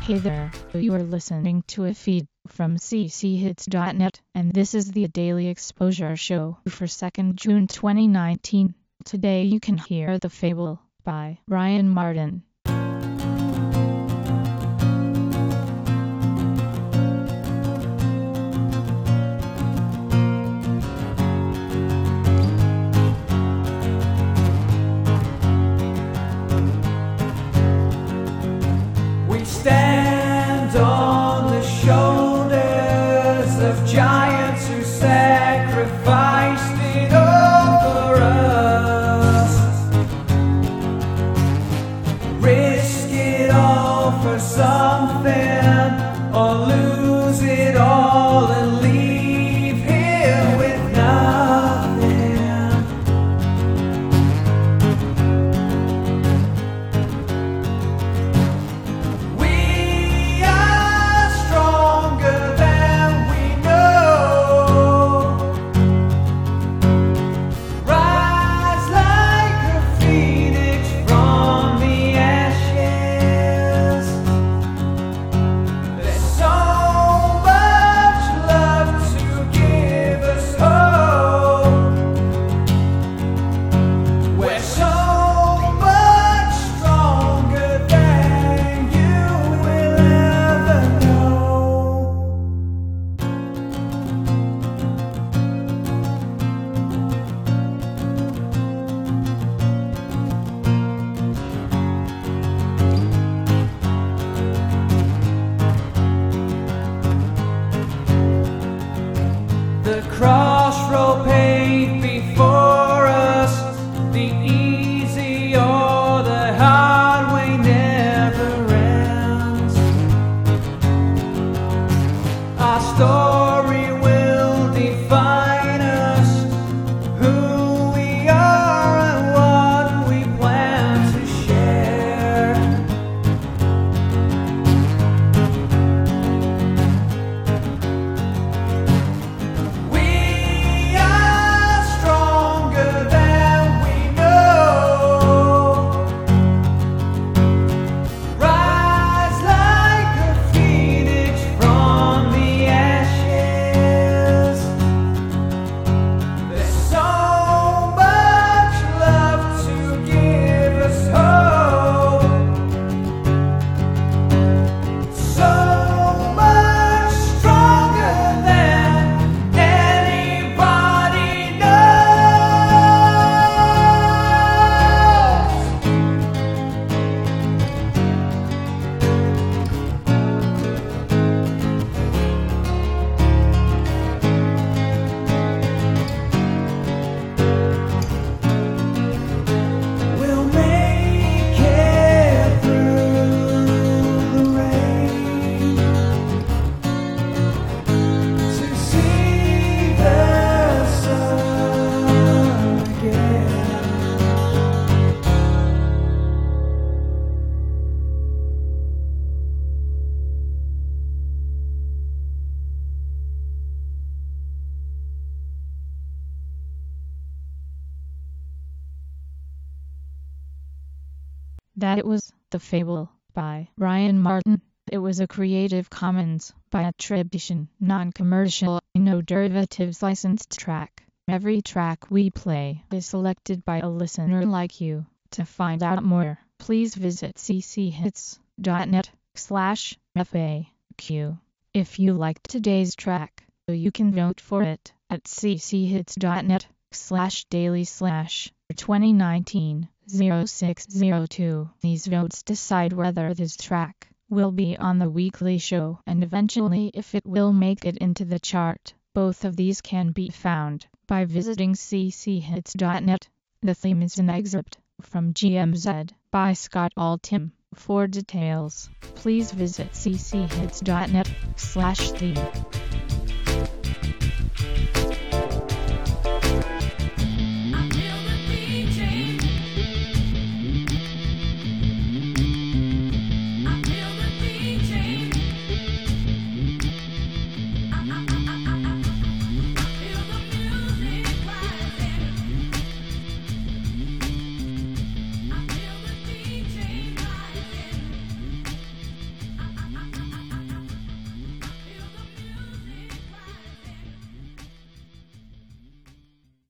Hey there, you are listening to a feed from cchits.net, and this is the Daily Exposure Show for 2nd June 2019. Today you can hear The Fable by Brian Martin. Stand on the shoulders of giants who sacrificed it all for us. Risk it all for something, or lose it all and leave here with nothing. The crossroad paved before us, the easy or the hard way never ends. Our story will define us, who we are and what we plan to share. That was The Fable by Brian Martin. It was a Creative Commons by attribution, non-commercial, no derivatives licensed track. Every track we play is selected by a listener like you. To find out more, please visit cchits.net/FAQ. If you liked today's track, you can vote for it at cchits.net/daily/2019-0602. These votes decide whether this track will be on the weekly show and eventually if it will make it into the chart. Both of these can be found by visiting cchits.net. The theme is an excerpt from GMZ by Scott Altham. For details, please visit cchits.net/theme.